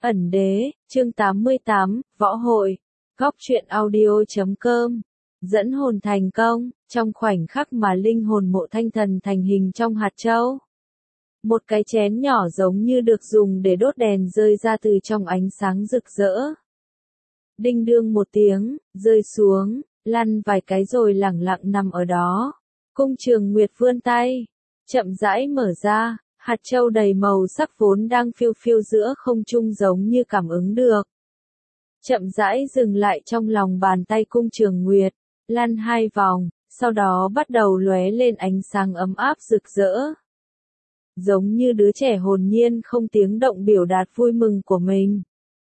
Ẩn đế, chương 88, võ hội, góc truyện audio.com, dẫn hồn thành công, trong khoảnh khắc mà linh hồn Mộ Thanh Thần thành hình trong hạt châu. Một cái chén nhỏ giống như được dùng để đốt đèn rơi ra từ trong ánh sáng rực rỡ. Đinh đương một tiếng, rơi xuống, lăn vài cái rồi lẳng lặng nằm ở đó. Cung Trường Nguyệt vươn tay, chậm rãi mở ra. Hạt châu đầy màu sắc vốn đang phiêu phiêu giữa không trung giống như cảm ứng được. Chậm rãi dừng lại trong lòng bàn tay Cung Trường Nguyệt, lăn 2 vòng, sau đó bắt đầu lóe lên ánh sáng ấm áp rực rỡ. Giống như đứa trẻ hồn nhiên không tiếng động biểu đạt vui mừng của mình.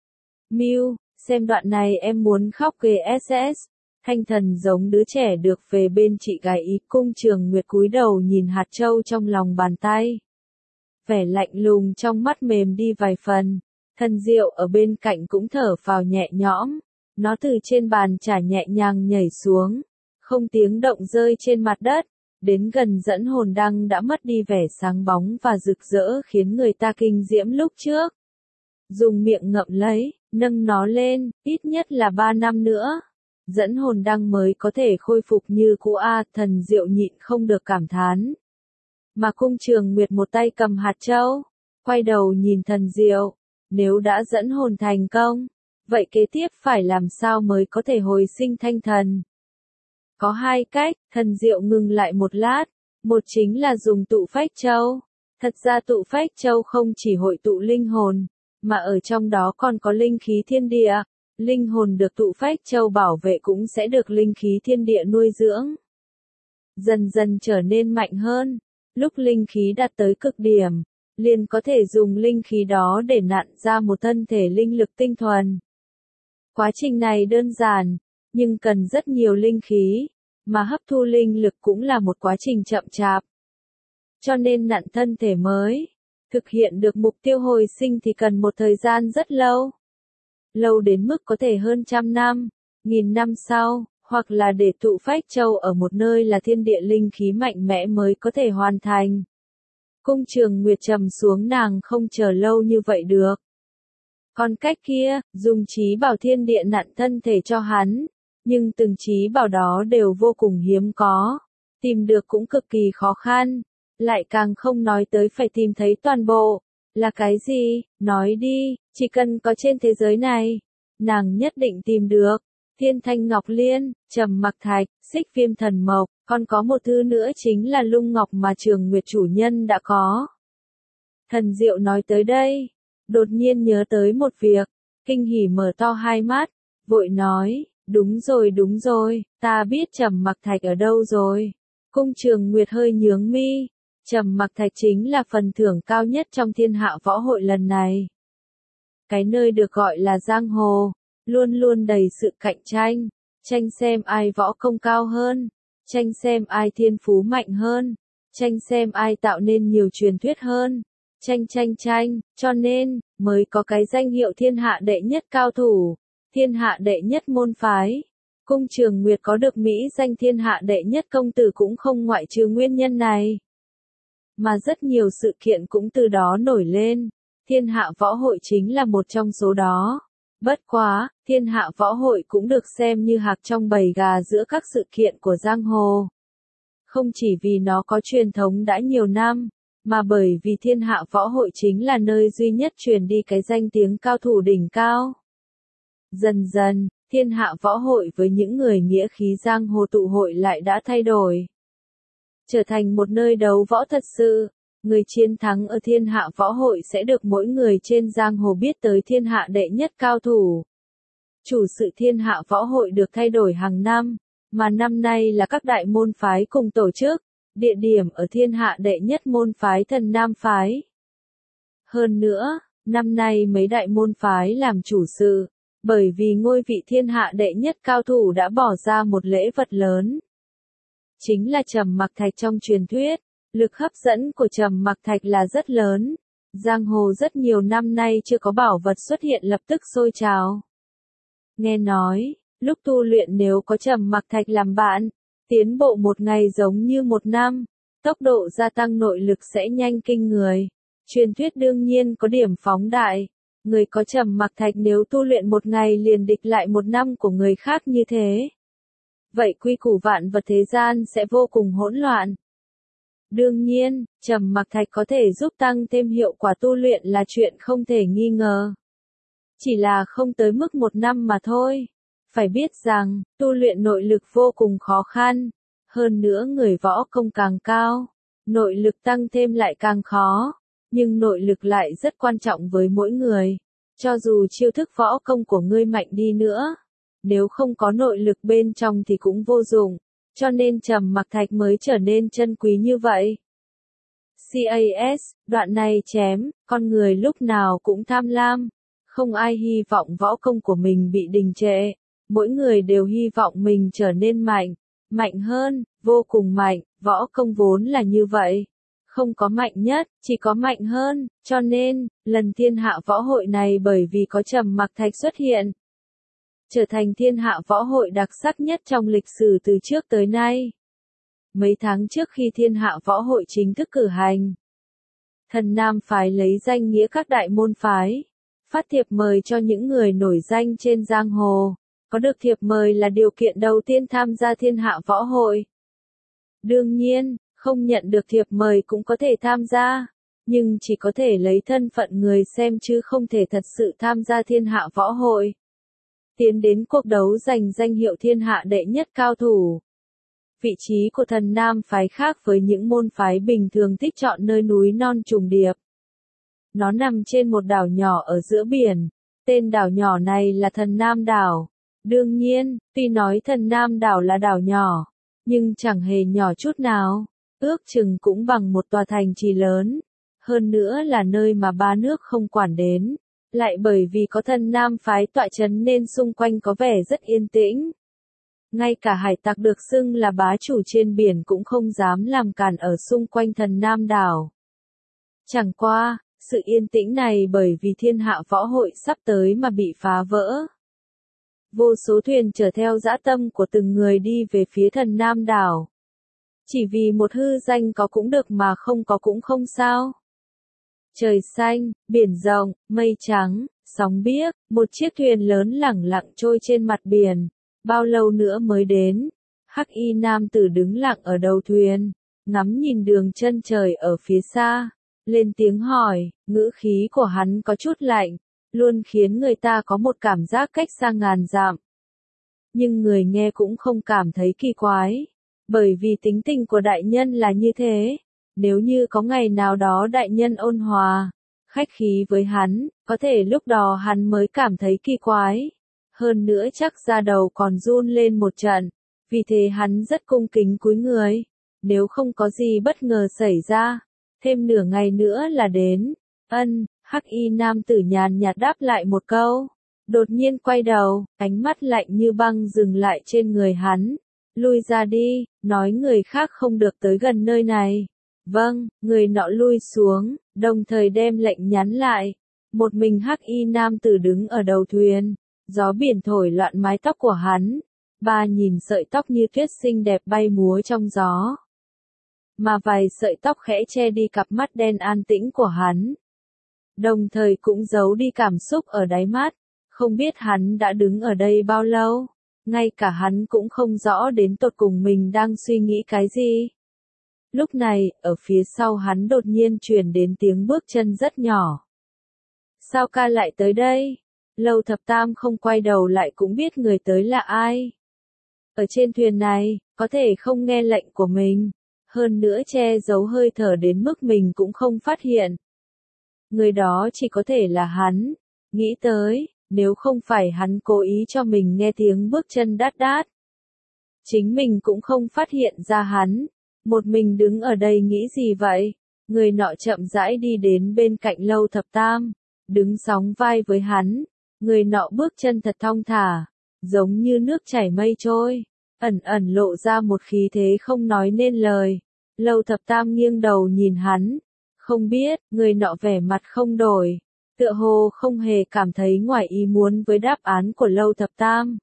Miu, xem đoạn này em muốn khóc ghê SS. Thanh Thần giống đứa trẻ được về bên chị gái ý. Cung Trường Nguyệt cúi đầu nhìn hạt châu trong lòng bàn tay. Vẻ lạnh lùng trong mắt mềm đi vài phần. Thần Diệu ở bên cạnh cũng thở phào nhẹ nhõm. Nó từ trên bàn trà nhẹ nhàng nhảy xuống, không tiếng động rơi trên mặt đất, đến gần dẫn hồn đăng đã mất đi vẻ sáng bóng và rực rỡ khiến người ta kinh diễm lúc trước. Dùng miệng ngậm lấy, nâng nó lên, ít nhất là 3 năm nữa. Dẫn hồn đăng mới có thể khôi phục như cũ Thần Diệu nhịn không được cảm thán. Mà Cung Trường Nguyệt một tay cầm hạt châu, quay đầu nhìn Thần Diệu, nếu đã dẫn hồn thành công, vậy kế tiếp phải làm sao mới có thể hồi sinh thanh thần? Có 2 cách, Thần Diệu ngừng lại một lát, một chính là dùng tụ phách châu. Thật ra tụ phách châu không chỉ hội tụ linh hồn, mà ở trong đó còn có linh khí thiên địa, linh hồn được tụ phách châu bảo vệ cũng sẽ được linh khí thiên địa nuôi dưỡng. Dần dần trở nên mạnh hơn. Lúc linh khí đạt tới cực điểm, liền có thể dùng linh khí đó để nặn ra một thân thể linh lực tinh thuần. Quá trình này đơn giản, nhưng cần rất nhiều linh khí, mà hấp thu linh lực cũng là một quá trình chậm chạp. Cho nên nặn thân thể mới, thực hiện được mục tiêu hồi sinh thì cần một thời gian rất lâu. Lâu đến mức có thể hơn 100 năm, 1000 năm sau. Hoặc là để tụ phách châu ở một nơi là thiên địa linh khí mạnh mẽ mới có thể hoàn thành. Cung Trường Nguyệt trầm xuống, nàng không chờ lâu như vậy được. Còn cách kia, dùng trí bảo thiên địa nặn thân thể cho hắn, nhưng từng trí bảo đó đều vô cùng hiếm có, tìm được cũng cực kỳ khó khăn, lại càng không nói tới phải tìm thấy toàn bộ. Là cái gì, nói đi, chỉ cần có trên thế giới này, nàng nhất định tìm được. Thiên Thanh Ngọc Liên, Trầm Mặc Thạch, Xích Viêm Thần Mộc, còn có một thứ nữa chính là Lung Ngọc mà Trường Nguyệt chủ nhân đã có. Thần Diệu nói tới đây, đột nhiên nhớ tới một việc, kinh hỉ mở to 2 mắt, vội nói, đúng rồi, ta biết Trầm Mặc Thạch ở đâu rồi. Cung Trường Nguyệt hơi nhướng mi, Trầm Mặc Thạch chính là phần thưởng cao nhất trong thiên hạ võ hội lần này. Cái nơi được gọi là giang hồ, luôn luôn đầy sự cạnh tranh, tranh xem ai võ công cao hơn, tranh xem ai thiên phú mạnh hơn, tranh xem ai tạo nên nhiều truyền thuyết hơn, tranh, cho nên, mới có cái danh hiệu thiên hạ đệ nhất cao thủ, thiên hạ đệ nhất môn phái. Cung Trường Nguyệt có được mỹ danh thiên hạ đệ nhất công tử cũng không ngoại trừ nguyên nhân này. Mà rất nhiều sự kiện cũng từ đó nổi lên, thiên hạ võ hội chính là một trong số đó. Bất quá, thiên hạ võ hội cũng được xem như hạc trong bầy gà giữa các sự kiện của giang hồ. Không chỉ vì nó có truyền thống đã nhiều năm, mà bởi vì thiên hạ võ hội chính là nơi duy nhất truyền đi cái danh tiếng cao thủ đỉnh cao. Dần dần, thiên hạ võ hội với những người nghĩa khí giang hồ tụ hội lại đã thay đổi. Trở thành một nơi đấu võ thật sự. Người chiến thắng ở thiên hạ võ hội sẽ được mỗi người trên giang hồ biết tới thiên hạ đệ nhất cao thủ. Chủ sự thiên hạ võ hội được thay đổi hàng năm, mà năm nay là các đại môn phái cùng tổ chức, địa điểm ở thiên hạ đệ nhất môn phái Thần Nam phái. Hơn nữa, năm nay mấy đại môn phái làm chủ sự, bởi vì ngôi vị thiên hạ đệ nhất cao thủ đã bỏ ra một lễ vật lớn. Chính là Trầm Mặc Thạch trong truyền thuyết. Lực hấp dẫn của Trầm Mặc Thạch là rất lớn. Giang hồ rất nhiều năm nay chưa có bảo vật xuất hiện lập tức sôi trào. Nghe nói, lúc tu luyện nếu có Trầm Mặc Thạch làm bạn, tiến bộ một ngày giống như một năm, tốc độ gia tăng nội lực sẽ nhanh kinh người. Truyền thuyết đương nhiên có điểm phóng đại. Người có trầm mặc thạch nếu tu luyện một ngày liền địch lại một năm của người khác như thế. Vậy quy củ vạn vật thế gian sẽ vô cùng hỗn loạn. Đương nhiên, trầm mặc thạch có thể giúp tăng thêm hiệu quả tu luyện là chuyện không thể nghi ngờ. Chỉ là không tới mức một năm mà thôi. Phải biết rằng, tu luyện nội lực vô cùng khó khăn. Hơn nữa người võ công càng cao, nội lực tăng thêm lại càng khó. Nhưng nội lực lại rất quan trọng với mỗi người. Cho dù chiêu thức võ công của ngươi mạnh đi nữa, nếu không có nội lực bên trong thì cũng vô dụng. Cho nên trầm mặc thạch mới trở nên chân quý như vậy. CAS, đoạn này chém, con người lúc nào cũng tham lam. Không ai hy vọng võ công của mình bị đình trệ. Mỗi người đều hy vọng mình trở nên mạnh, mạnh hơn, vô cùng mạnh, võ công vốn là như vậy. Không có mạnh nhất, chỉ có mạnh hơn, cho nên, lần thiên hạ võ hội này bởi vì có trầm mặc thạch xuất hiện, trở thành thiên hạ võ hội đặc sắc nhất trong lịch sử từ trước tới nay. Mấy tháng trước khi thiên hạ võ hội chính thức cử hành, Thần Nam phái lấy danh nghĩa các đại môn phái, phát thiệp mời cho những người nổi danh trên giang hồ. Có được thiệp mời là điều kiện đầu tiên tham gia thiên hạ võ hội. Đương nhiên, không nhận được thiệp mời cũng có thể tham gia, nhưng chỉ có thể lấy thân phận người xem chứ không thể thật sự tham gia thiên hạ võ hội. Tiến đến cuộc đấu giành danh hiệu thiên hạ đệ nhất cao thủ. Vị trí của Thần Nam phái khác với những môn phái bình thường thích chọn nơi núi non trùng điệp. Nó nằm trên một đảo nhỏ ở giữa biển, tên đảo nhỏ này là Thần Nam đảo. Đương nhiên, tuy nói Thần Nam đảo là đảo nhỏ, nhưng chẳng hề nhỏ chút nào, ước chừng cũng bằng một tòa thành trì lớn. Hơn nữa là nơi mà ba nước không quản đến, lại bởi vì có Thần Nam phái tọa chấn nên xung quanh có vẻ rất yên tĩnh. Ngay cả hải tặc được xưng là bá chủ trên biển cũng không dám làm cản ở xung quanh Thần Nam đảo. Chẳng qua, sự yên tĩnh này bởi vì thiên hạ võ hội sắp tới mà bị phá vỡ. Vô số thuyền chở theo dã tâm của từng người đi về phía Thần Nam đảo. Chỉ vì một hư danh có cũng được mà không có cũng không sao. Trời xanh, biển rộng, mây trắng, sóng biếc, một chiếc thuyền lớn lẳng lặng trôi trên mặt biển. Bao lâu nữa mới đến? Hắc y nam tử đứng lặng ở đầu thuyền, ngắm nhìn đường chân trời ở phía xa, lên tiếng hỏi, ngữ khí của hắn có chút lạnh, luôn khiến người ta có một cảm giác cách xa ngàn dặm. Nhưng người nghe cũng không cảm thấy kỳ quái, bởi vì tính tình của đại nhân là như thế. Nếu như có ngày nào đó đại nhân ôn hòa, khách khí với hắn, có thể lúc đó hắn mới cảm thấy kỳ quái. Hơn nữa chắc da đầu còn run lên một trận, vì thế hắn rất cung kính cúi người. Nếu không có gì bất ngờ xảy ra, thêm nửa ngày nữa là đến. Hắc y nam tử nhàn nhạt đáp lại một câu. Đột nhiên quay đầu, ánh mắt lạnh như băng dừng lại trên người hắn. Lui ra đi, nói người khác không được tới gần nơi này. Vâng, người nọ lui xuống, đồng thời đem lệnh nhắn lại. Một mình hắc y nam tử đứng ở đầu thuyền, gió biển thổi loạn mái tóc của hắn. Ba nhìn sợi tóc như tuyết xinh đẹp bay múa trong gió. Mà vài sợi tóc khẽ che đi cặp mắt đen an tĩnh của hắn. Đồng thời cũng giấu đi cảm xúc ở đáy mắt. Không biết hắn đã đứng ở đây bao lâu. Ngay cả hắn cũng không rõ đến tột cùng mình đang suy nghĩ cái gì. Lúc này, ở phía sau hắn đột nhiên truyền đến tiếng bước chân rất nhỏ. Sao ca lại tới đây? Lâu Thập Tam không quay đầu lại cũng biết người tới là ai. Ở trên thuyền này, có thể không nghe lệnh của mình. Hơn nữa che giấu hơi thở đến mức mình cũng không phát hiện. Người đó chỉ có thể là hắn. Nghĩ tới, nếu không phải hắn cố ý cho mình nghe tiếng bước chân đát đát. Chính mình cũng không phát hiện ra hắn. Một mình đứng ở đây nghĩ gì vậy? Người nọ chậm rãi đi đến bên cạnh Lâu Thập Tam, đứng sóng vai với hắn. Người nọ bước chân thật thong thả, giống như nước chảy mây trôi, ẩn ẩn lộ ra một khí thế không nói nên lời. Lâu Thập Tam nghiêng đầu nhìn hắn, không biết, người nọ vẻ mặt không đổi, tựa hồ không hề cảm thấy ngoài ý muốn với đáp án của Lâu Thập Tam.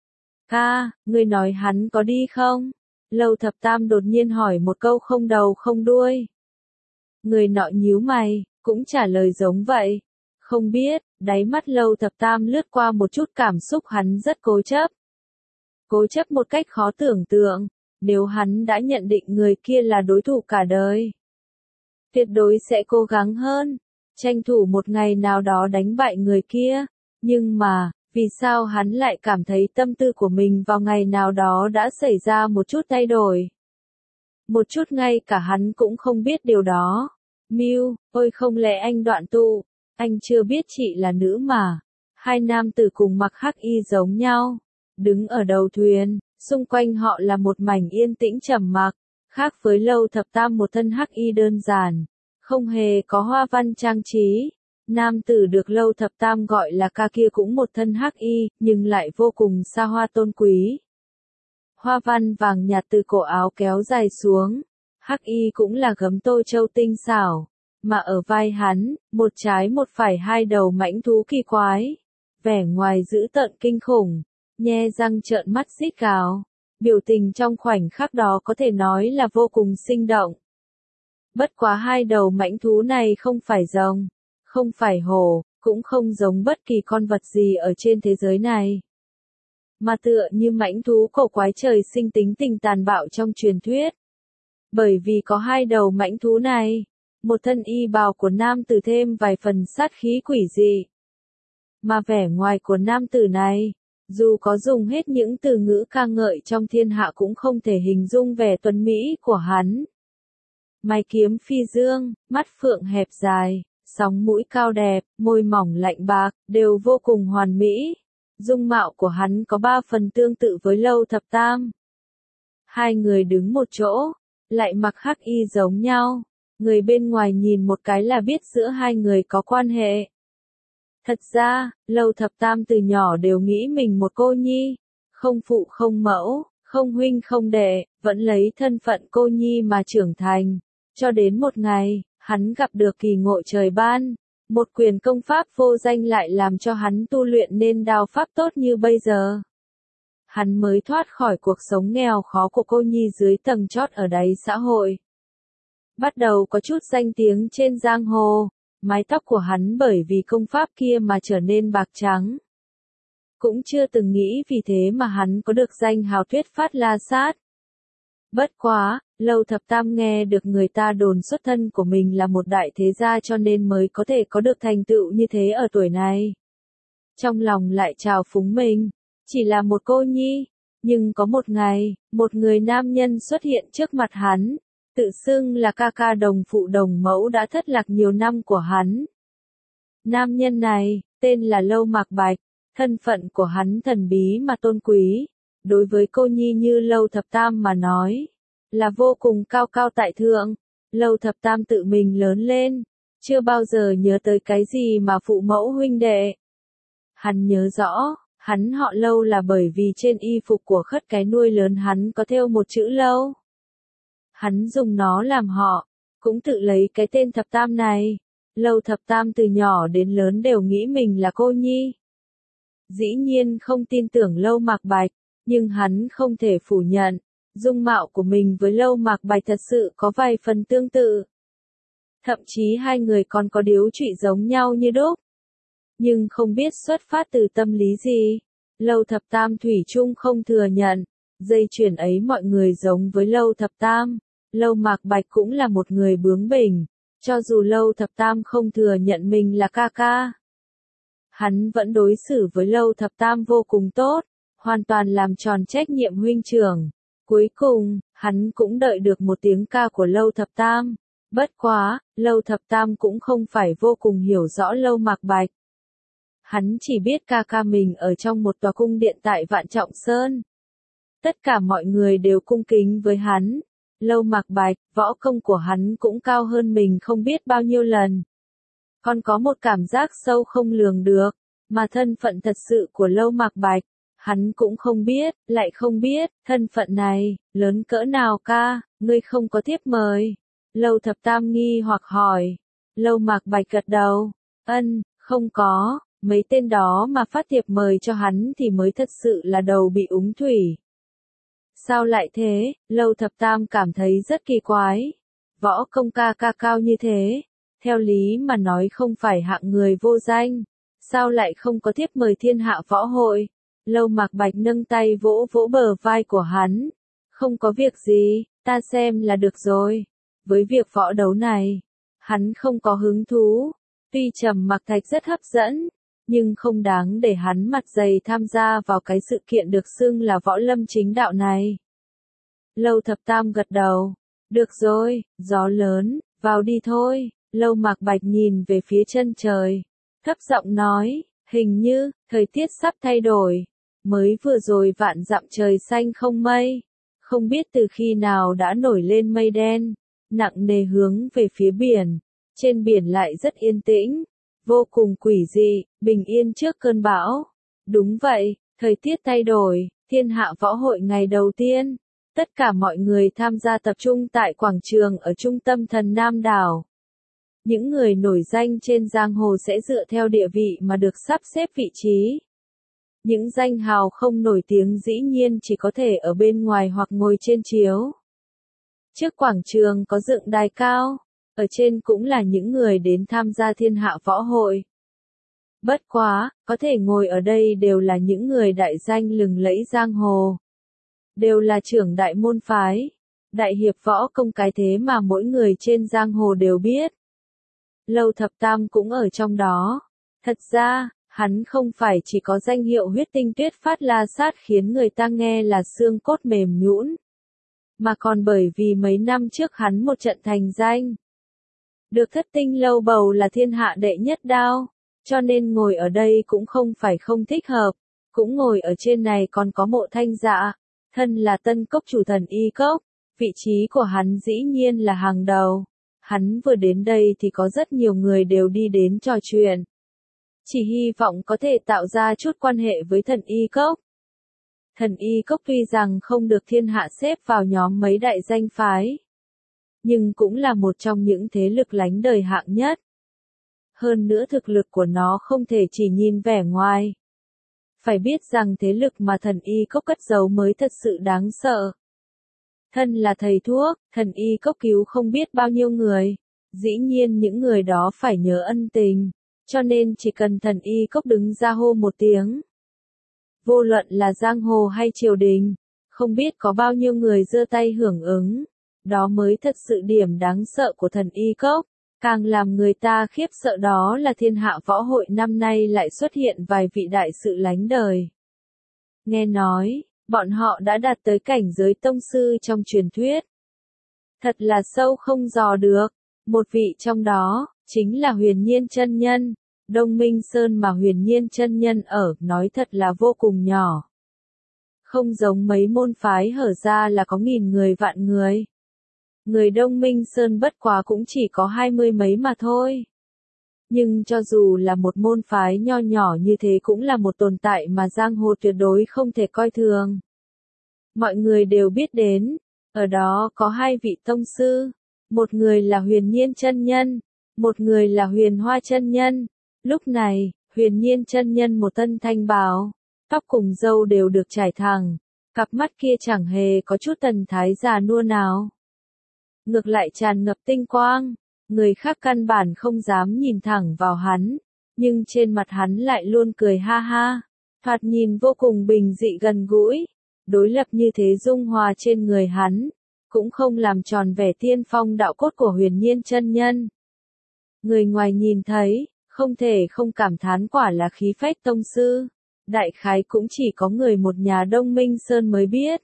Ca, người nói hắn có đi không? Lâu Thập Tam đột nhiên hỏi một câu không đầu không đuôi. Người nọ nhíu mày, cũng trả lời giống vậy. Không biết, Đáy mắt Lâu Thập Tam lướt qua một chút cảm xúc, hắn rất cố chấp. Cố chấp một cách khó tưởng tượng, nếu hắn đã nhận định người kia là đối thủ cả đời, tuyệt đối sẽ cố gắng hơn, tranh thủ một ngày nào đó đánh bại người kia. Nhưng mà, vì sao hắn lại cảm thấy tâm tư của mình vào ngày nào đó đã xảy ra một chút thay đổi? Một chút ngay cả hắn cũng không biết điều đó. Miu, ôi không lẽ anh Đoạn Tụ, anh chưa biết chị là nữ mà. Hai nam tử cùng mặc hắc y giống nhau, đứng ở đầu thuyền, xung quanh họ là một mảnh yên tĩnh trầm mặc, khác với Lâu Thập Tam một thân hắc y đơn giản, không hề có hoa văn trang trí. Nam tử được Lâu Thập Tam gọi là ca kia cũng một thân hắc y, nhưng lại vô cùng xa hoa tôn quý. Hoa văn vàng nhạt từ cổ áo kéo dài xuống, hắc y cũng là gấm tô châu tinh xảo, mà ở vai hắn, một trái một phải hai đầu mãnh thú kỳ quái, vẻ ngoài dữ tợn kinh khủng, nhe răng trợn mắt rít gào, biểu tình trong khoảnh khắc đó có thể nói là vô cùng sinh động. Bất quá hai đầu mãnh thú này không phải rồng, không phải hổ, cũng không giống bất kỳ con vật gì ở trên thế giới này, mà tựa như mãnh thú cổ quái trời sinh tính tình tàn bạo trong truyền thuyết. Bởi vì có hai đầu mãnh thú này, một thân y bào của nam tử thêm vài phần sát khí quỷ dị. Mà vẻ ngoài của nam tử này, dù có dùng hết những từ ngữ ca ngợi trong thiên hạ cũng không thể hình dung vẻ tuấn mỹ của hắn. Mày kiếm phi dương, mắt phượng hẹp dài, sóng mũi cao đẹp, môi mỏng lạnh bạc, đều vô cùng hoàn mỹ. Dung mạo của hắn có ba phần tương tự với Lâu Thập Tam. Hai người đứng một chỗ, lại mặc hắc y giống nhau. Người bên ngoài nhìn một cái là biết giữa hai người có quan hệ. Thật ra, Lâu Thập Tam từ nhỏ đều nghĩ mình một cô nhi, không phụ không mẫu, không huynh không đệ, vẫn lấy thân phận cô nhi mà trưởng thành. Cho đến một ngày, hắn gặp được kỳ ngộ trời ban, một quyền công pháp vô danh lại làm cho hắn tu luyện nên đao pháp tốt như bây giờ. Hắn mới thoát khỏi cuộc sống nghèo khó của cô nhi dưới tầng chót ở đáy xã hội. Bắt đầu có chút danh tiếng trên giang hồ, mái tóc của hắn bởi vì công pháp kia mà trở nên bạc trắng. Cũng chưa từng nghĩ vì thế mà hắn có được danh hào thuyết phát la sát. Bất quá, Lâu Thập Tam nghe được người ta đồn xuất thân của mình là một đại thế gia cho nên mới có thể có được thành tựu như thế ở tuổi này. Trong lòng lại trào phúng mình, chỉ là một cô nhi, nhưng có một ngày, một người nam nhân xuất hiện trước mặt hắn, tự xưng là ca ca đồng phụ đồng mẫu đã thất lạc nhiều năm của hắn. Nam nhân này, tên là Lâu Mạc Bạch, thân phận của hắn thần bí mà tôn quý, đối với cô nhi như Lâu Thập Tam mà nói, là vô cùng cao cao tại thượng. Lâu Thập Tam tự mình lớn lên, chưa bao giờ nhớ tới cái gì mà phụ mẫu huynh đệ. Hắn nhớ rõ, hắn họ Lâu là bởi vì trên y phục của khất cái nuôi lớn hắn có thêu một chữ Lâu. Hắn dùng nó làm họ, cũng tự lấy cái tên Thập Tam này. Lâu Thập Tam từ nhỏ đến lớn đều nghĩ mình là cô nhi. Dĩ nhiên không tin tưởng Lâu Mạc Bạch, nhưng hắn không thể phủ nhận, dung mạo của mình với Lâu Mạc Bạch thật sự có vài phần tương tự. Thậm chí hai người còn có điếu trụy giống nhau như đúc. Nhưng không biết xuất phát từ tâm lý gì, Lâu Thập Tam thủy chung không thừa nhận, dây chuyền ấy mọi người giống với Lâu Thập Tam. Lâu Mạc Bạch cũng là một người bướng bỉnh, cho dù Lâu Thập Tam không thừa nhận mình là ca ca. Hắn vẫn đối xử với Lâu Thập Tam vô cùng tốt, hoàn toàn làm tròn trách nhiệm huynh trưởng. Cuối cùng, hắn cũng đợi được một tiếng ca của Lâu Thập Tam. Bất quá, Lâu Thập Tam cũng không phải vô cùng hiểu rõ Lâu Mạc Bạch. Hắn chỉ biết ca ca mình ở trong một tòa cung điện tại Vạn Trọng Sơn. Tất cả mọi người đều cung kính với hắn. Lâu Mạc Bạch, võ công của hắn cũng cao hơn mình không biết bao nhiêu lần. Còn có một cảm giác sâu không lường được, mà thân phận thật sự của Lâu Mạc Bạch, hắn cũng không biết, lại không biết, thân phận này, lớn cỡ nào ca, ngươi không có thiếp mời. Lâu Thập Tam nghi hoặc hỏi. Lâu Mạc Bạch gật đầu, không có, mấy tên đó mà phát thiệp mời cho hắn thì mới thật sự là đầu bị úng thủy. Sao lại thế? Lâu Thập Tam cảm thấy rất kỳ quái. Võ công ca ca cao như thế, theo lý mà nói không phải hạng người vô danh, Sao lại không có thiếp mời thiên hạ võ hội? Lâu Mạc Bạch nâng tay vỗ vỗ bờ vai của hắn. Không có việc gì, ta xem là được rồi. Với việc võ đấu này, hắn không có hứng thú. Tuy Trầm Mặc Thạch rất hấp dẫn, nhưng không đáng để hắn mặt dày tham gia vào cái sự kiện được xưng là võ lâm chính đạo này. Lâu Thập Tam gật đầu. Được rồi, gió lớn, vào đi thôi. Lâu Mạc Bạch nhìn về phía chân trời. Thấp giọng nói, hình như, thời tiết sắp thay đổi. Mới vừa rồi vạn dặm trời xanh không mây. Không biết từ khi nào đã nổi lên mây đen, nặng nề hướng về phía biển. Trên biển lại rất yên tĩnh, vô cùng quỷ dị, bình yên trước cơn bão. Đúng vậy, thời tiết thay đổi, thiên hạ võ hội ngày đầu tiên. Tất cả mọi người tham gia tập trung tại quảng trường ở trung tâm Thần Nam đảo. Những người nổi danh trên giang hồ sẽ dựa theo địa vị mà được sắp xếp vị trí. Những danh hào không nổi tiếng dĩ nhiên chỉ có thể ở bên ngoài hoặc ngồi trên chiếu. Trước quảng trường có dựng đài cao, ở trên cũng là những người đến tham gia thiên hạ võ hội. Bất quá, có thể ngồi ở đây đều là những người đại danh lừng lẫy giang hồ. Đều là trưởng đại môn phái, đại hiệp võ công cái thế mà mỗi người trên giang hồ đều biết. Lâu Thập Tam cũng ở trong đó. Thật ra, hắn không phải chỉ có danh hiệu huyết tinh tuyết phát la sát khiến người ta nghe là xương cốt mềm nhũn, mà còn bởi vì mấy năm trước hắn một trận thành danh. Được Thất Tinh lâu bầu là thiên hạ đệ nhất đao, cho nên ngồi ở đây cũng không phải không thích hợp. Cũng ngồi ở trên này còn có Mộ Thanh Dạ, thân là Tân Cốc chủ Thần Y Cốc, vị trí của hắn dĩ nhiên là hàng đầu. Hắn vừa đến đây thì có rất nhiều người đều đi đến trò chuyện. Chỉ hy vọng có thể tạo ra chút quan hệ với Thần Y Cốc. Thần Y Cốc tuy rằng không được thiên hạ xếp vào nhóm mấy đại danh phái, nhưng cũng là một trong những thế lực lánh đời hạng nhất. Hơn nữa thực lực của nó không thể chỉ nhìn vẻ ngoài. Phải biết rằng thế lực mà Thần Y Cốc cất giấu mới thật sự đáng sợ. Thân là thầy thuốc, Thần Y Cốc cứu không biết bao nhiêu người. Dĩ nhiên những người đó phải nhớ ân tình, cho nên chỉ cần Thần Y Cốc đứng ra hô một tiếng. Vô luận là giang hồ hay triều đình, không biết có bao nhiêu người giơ tay hưởng ứng. Đó mới thật sự điểm đáng sợ của Thần Y Cốc. Càng làm người ta khiếp sợ đó là thiên hạ võ hội năm nay lại xuất hiện vài vị đại sự lánh đời. Nghe nói, bọn họ đã đạt tới cảnh giới tông sư trong truyền thuyết. Thật là sâu không dò được. Một vị trong đó, chính là Huyền Nhiên chân nhân. Đông Minh Sơn mà Huyền Nhiên chân nhân ở, nói thật là vô cùng nhỏ. Không giống mấy môn phái hở ra là có nghìn người vạn người. Người Đông Minh Sơn bất quá cũng chỉ có 20 mấy mà thôi. Nhưng cho dù là một môn phái nho nhỏ như thế cũng là một tồn tại mà giang hồ tuyệt đối không thể coi thường. Mọi người đều biết đến, ở đó có hai vị tông sư, một người là Huyền Nhiên chân nhân, một người là Huyền Hoa chân nhân. Lúc này, Huyền Nhiên chân nhân một thân thanh bào, tóc cùng râu đều được trải thẳng, cặp mắt kia chẳng hề có chút thần thái già nua nào. Ngược lại tràn ngập tinh quang, người khác căn bản không dám nhìn thẳng vào hắn, nhưng trên mặt hắn lại luôn cười ha ha, thoạt nhìn vô cùng bình dị gần gũi. Đối lập như thế dung hòa trên người hắn, cũng không làm tròn vẻ tiên phong đạo cốt của Huyền Nhiên chân nhân. Người ngoài nhìn thấy, không thể không cảm thán quả là khí phách tông sư, đại khái cũng chỉ có người một nhà Đông Minh Sơn mới biết.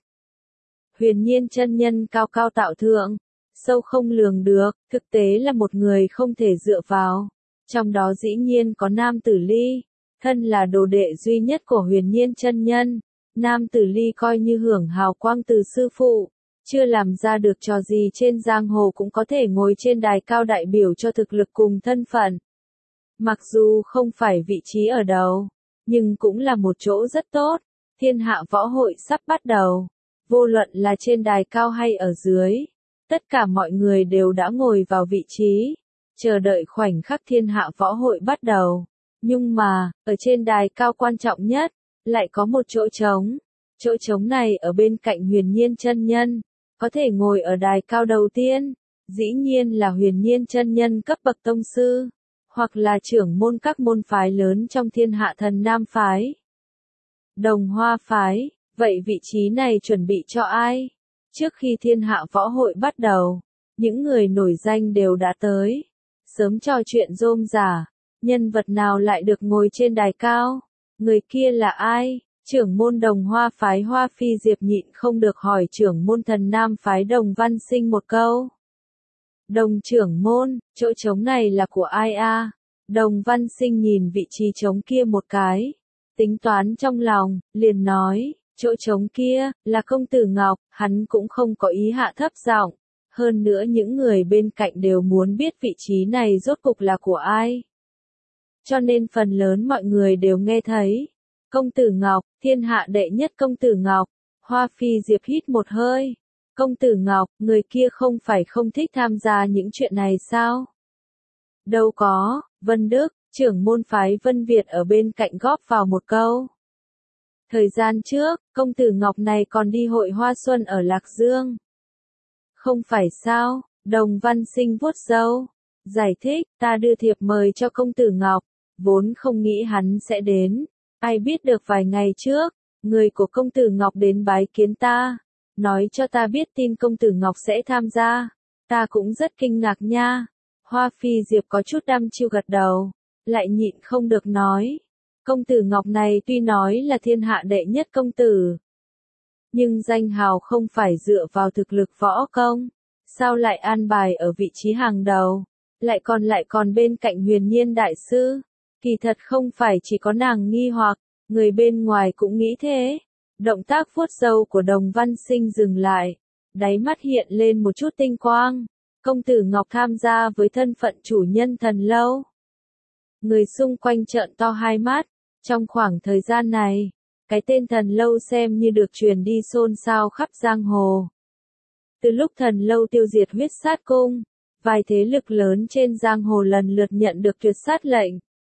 Huyền Nhiên chân nhân cao cao tạo thượng, sâu không lường được, thực tế là một người không thể dựa vào. Trong đó dĩ nhiên có Nam Tử Ly, thân là đồ đệ duy nhất của Huyền Nhiên chân nhân. Nam Tử Ly coi như hưởng hào quang từ sư phụ, chưa làm ra được trò gì trên giang hồ cũng có thể ngồi trên đài cao đại biểu cho thực lực cùng thân phận. Mặc dù không phải vị trí ở đầu, nhưng cũng là một chỗ rất tốt. Thiên hạ võ hội sắp bắt đầu, vô luận là trên đài cao hay ở dưới, tất cả mọi người đều đã ngồi vào vị trí, chờ đợi khoảnh khắc thiên hạ võ hội bắt đầu. Nhưng mà, ở trên đài cao quan trọng nhất, lại có một chỗ trống. Chỗ trống này ở bên cạnh Huyền Nhiên chân nhân, có thể ngồi ở đài cao đầu tiên, dĩ nhiên là Huyền Nhiên chân nhân cấp bậc tông sư. hoặc là trưởng môn các môn phái lớn trong thiên hạ Thần Nam phái, Đồng Hoa phái. Vậy vị trí này chuẩn bị cho ai? Trước khi thiên hạ võ hội bắt đầu, những người nổi danh đều đã tới. Sớm trò chuyện rôm rả, nhân vật nào lại được ngồi trên đài cao? Người kia là ai? Trưởng môn Đồng Hoa phái Hoa Phi Diệp nhịn không được hỏi trưởng môn Thần Nam phái Đồng Văn Sinh một câu. Đồng trưởng môn, chỗ trống này là của ai a? Đồng Văn Sinh nhìn vị trí trống kia một cái, tính toán trong lòng, liền nói, chỗ trống kia, là công tử Ngọc, hắn cũng không có ý hạ thấp giọng. Hơn nữa những người bên cạnh đều muốn biết vị trí này rốt cục là của ai. Cho nên phần lớn mọi người đều nghe thấy. Công tử Ngọc, thiên hạ đệ nhất công tử Ngọc. Hoa Phi Diệp hít một hơi. Công tử Ngọc, người kia không phải không thích tham gia những chuyện này sao? Đâu có, Vân Đức, trưởng môn phái Vân Việt ở bên cạnh góp vào một câu. Thời gian trước, công tử Ngọc này còn đi hội hoa xuân ở Lạc Dương. Không phải sao? Đồng Văn Sinh vuốt râu, giải thích, ta đưa thiệp mời cho công tử Ngọc, vốn không nghĩ hắn sẽ đến. Ai biết được vài ngày trước, người của công tử Ngọc đến bái kiến ta, nói cho ta biết tin công tử Ngọc sẽ tham gia. Ta cũng rất kinh ngạc nha. Hoa Phi Diệp có chút đăm chiêu gật đầu, lại nhịn không được nói. Công tử Ngọc này tuy nói là thiên hạ đệ nhất công tử, nhưng danh hào không phải dựa vào thực lực võ công. Sao lại an bài ở vị trí hàng đầu, lại còn bên cạnh Huyền Nhiên đại sư? Kỳ thật không phải chỉ có nàng nghi hoặc, người bên ngoài cũng nghĩ thế. Động tác vuốt râu của Đồng Văn Sinh dừng lại, đáy mắt hiện lên một chút tinh quang. Công tử Ngọc tham gia với thân phận chủ nhân Thần Lâu. Người xung quanh trợn to hai mắt. Trong khoảng thời gian này, cái tên Thần Lâu xem như được truyền đi xôn xao khắp giang hồ. Từ lúc Thần Lâu tiêu diệt Huyết Sát Cung, vài thế lực lớn trên giang hồ lần lượt nhận được tuyệt sát lệnh.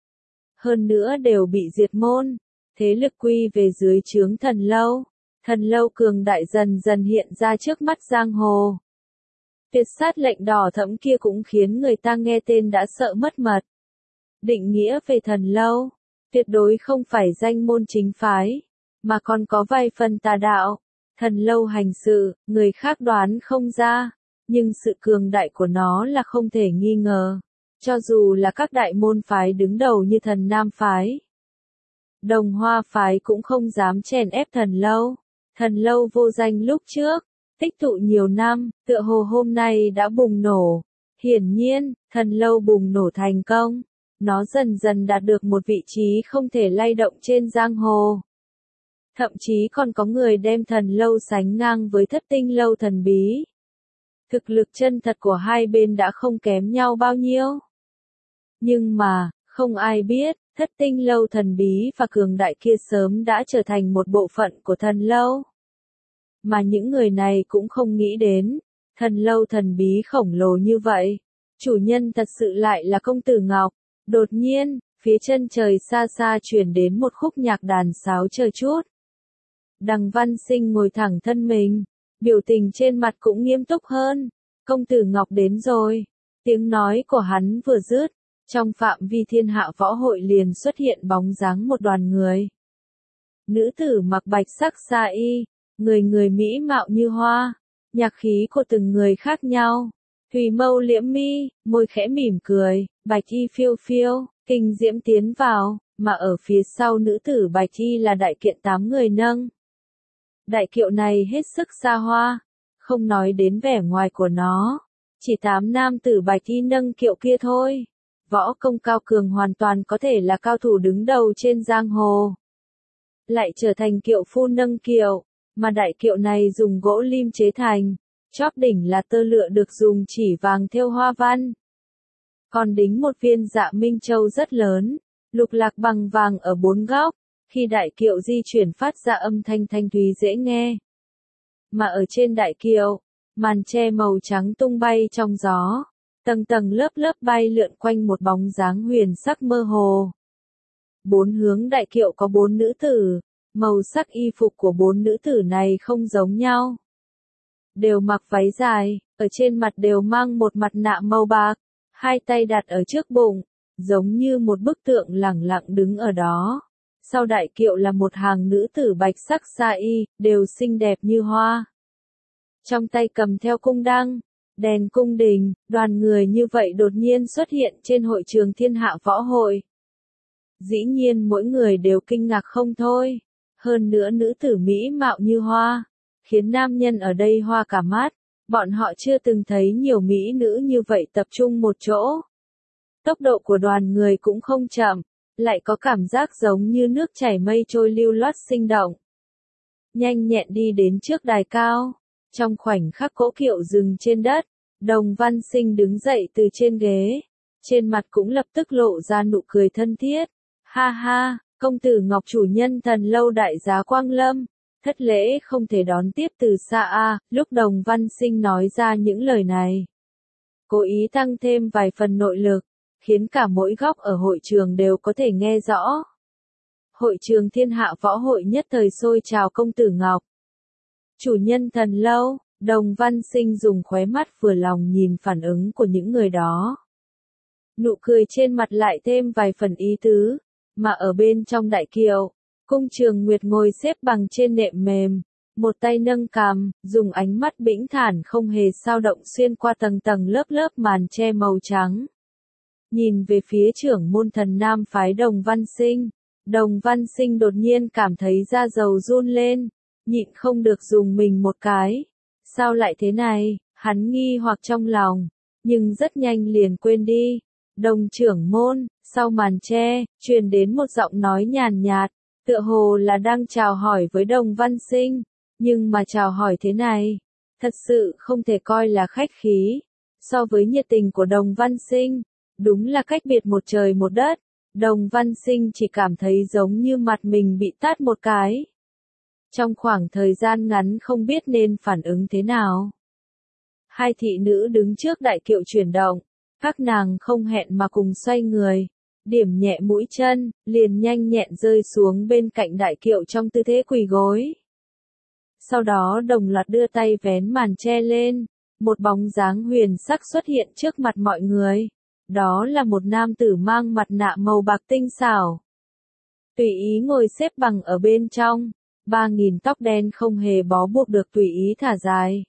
Hơn nữa đều bị diệt môn, thế lực quy về dưới trướng Thần Lâu. Thần Lâu cường đại dần dần hiện ra trước mắt giang hồ. Tuyệt sát lệnh đỏ thẫm kia cũng khiến người ta nghe tên đã sợ mất mật. Định nghĩa về Thần Lâu, tuyệt đối không phải danh môn chính phái, mà còn có vài phần tà đạo. Thần Lâu hành sự, người khác đoán không ra, nhưng sự cường đại của nó là không thể nghi ngờ. Cho dù là các đại môn phái đứng đầu như Thần Nam phái, Đồng Hoa phái cũng không dám chèn ép Thần Lâu. Thần Lâu vô danh lúc trước, tích tụ nhiều năm, tựa hồ hôm nay đã bùng nổ. Hiển nhiên, Thần Lâu bùng nổ thành công. Nó dần dần đạt được một vị trí không thể lay động trên giang hồ. Thậm chí còn có người đem Thần Lâu sánh ngang với Thất Tinh Lâu thần bí. Thực lực chân thật của hai bên đã không kém nhau bao nhiêu. Nhưng mà, không ai biết, Thất Tinh Lâu thần bí và cường đại kia sớm đã trở thành một bộ phận của Thần Lâu. Mà những người này cũng không nghĩ đến, Thần Lâu thần bí khổng lồ như vậy, chủ nhân thật sự lại là công tử Ngọc. Đột nhiên, phía chân trời xa xa truyền đến một khúc nhạc đàn sáo chờ chút. Đằng Văn Sinh ngồi thẳng thân mình, biểu tình trên mặt cũng nghiêm túc hơn. Công tử Ngọc đến rồi. Tiếng nói của hắn vừa dứt, trong phạm vi thiên hạ võ hội liền xuất hiện bóng dáng một đoàn người. Nữ tử mặc bạch sắc sa y, người người mỹ mạo như hoa, nhạc khí của từng người khác nhau. Thùy mâu liễm mi, môi khẽ mỉm cười, bạch y phiêu phiêu, kinh diễm tiến vào, mà ở phía sau nữ tử bạch y là đại kiện 8 người nâng. Đại kiệu này hết sức xa hoa, không nói đến vẻ ngoài của nó, chỉ 8 nam tử bạch y nâng kiệu kia thôi. Võ công cao cường hoàn toàn có thể là cao thủ đứng đầu trên giang hồ. Lại trở thành kiệu phu nâng kiệu, mà đại kiệu này dùng gỗ lim chế thành. Chóp đỉnh là tơ lụa được dùng chỉ vàng thêu hoa văn. Còn đính một viên dạ minh châu rất lớn, lục lạc bằng vàng ở 4 góc, khi đại kiệu di chuyển phát ra âm thanh thanh thúy dễ nghe. Mà ở trên đại kiệu, màn che màu trắng tung bay trong gió, tầng tầng lớp lớp bay lượn quanh một bóng dáng huyền sắc mơ hồ. 4 hướng đại kiệu có 4 nữ tử, màu sắc y phục của 4 nữ tử này không giống nhau. Đều mặc váy dài, ở trên mặt đều mang một mặt nạ màu bạc, hai tay đặt ở trước bụng, giống như một bức tượng lẳng lặng đứng ở đó. Sau đại kiệu là một hàng nữ tử bạch sắc sa y, đều xinh đẹp như hoa. Trong tay cầm theo cung đăng, đèn cung đình, đoàn người như vậy đột nhiên xuất hiện trên hội trường Thiên Hạ Võ Hội. Dĩ nhiên mỗi người đều kinh ngạc không thôi. Hơn nữa nữ tử mỹ mạo như hoa, khiến nam nhân ở đây hoa cả mắt. Bọn họ chưa từng thấy nhiều mỹ nữ như vậy tập trung một chỗ. Tốc độ của đoàn người cũng không chậm, lại có cảm giác giống như nước chảy mây trôi lưu loát sinh động. Nhanh nhẹn đi đến trước đài cao, trong khoảnh khắc cỗ kiệu dừng trên đất, Đồng Văn Sinh đứng dậy từ trên ghế, trên mặt cũng lập tức lộ ra nụ cười thân thiết. Ha ha, công tử Ngọc chủ nhân Thần Lâu đại giá Quang Lâm, thất lễ không thể đón tiếp từ xa a. Lúc Đồng Văn Sinh nói ra những lời này, cố ý tăng thêm vài phần nội lực, khiến cả mỗi góc ở hội trường đều có thể nghe rõ. Hội trường Thiên Hạ Võ Hội nhất thời sôi trào. Công tử Ngọc, chủ nhân Thần Lâu. Đồng Văn Sinh dùng khóe mắt vừa lòng nhìn phản ứng của những người đó. Nụ cười trên mặt lại thêm vài phần ý tứ, mà ở bên trong đại kiệu, Cung Trường Nguyệt ngồi xếp bằng trên nệm mềm, một tay nâng cằm, dùng ánh mắt bĩnh thản không hề dao động xuyên qua tầng tầng lớp lớp màn che màu trắng. Nhìn về phía trưởng môn Thần Nam phái Đồng Văn Sinh đột nhiên cảm thấy da dầu run lên, nhịn không được dùng mình một cái. Sao lại thế này, hắn nghi hoặc trong lòng, nhưng rất nhanh liền quên đi. Đồng trưởng môn, sau màn che, truyền đến một giọng nói nhàn nhạt, tựa hồ là đang chào hỏi với Đồng Văn Sinh, nhưng mà chào hỏi thế này, thật sự không thể coi là khách khí. So với nhiệt tình của Đồng Văn Sinh, đúng là cách biệt một trời một đất. Đồng Văn Sinh chỉ cảm thấy giống như mặt mình bị tát một cái. Trong khoảng thời gian ngắn không biết nên phản ứng thế nào. Hai thị nữ đứng trước đại kiệu chuyển động, các nàng không hẹn mà cùng xoay người, điểm nhẹ mũi chân, liền nhanh nhẹn rơi xuống bên cạnh đại kiệu trong tư thế quỳ gối. Sau đó đồng loạt đưa tay vén màn che lên, một bóng dáng huyền sắc xuất hiện trước mặt mọi người. Đó là một nam tử mang mặt nạ màu bạc tinh xảo. Tùy ý ngồi xếp bằng ở bên trong, 3.000 tóc đen không hề bó buộc được tùy ý thả dài.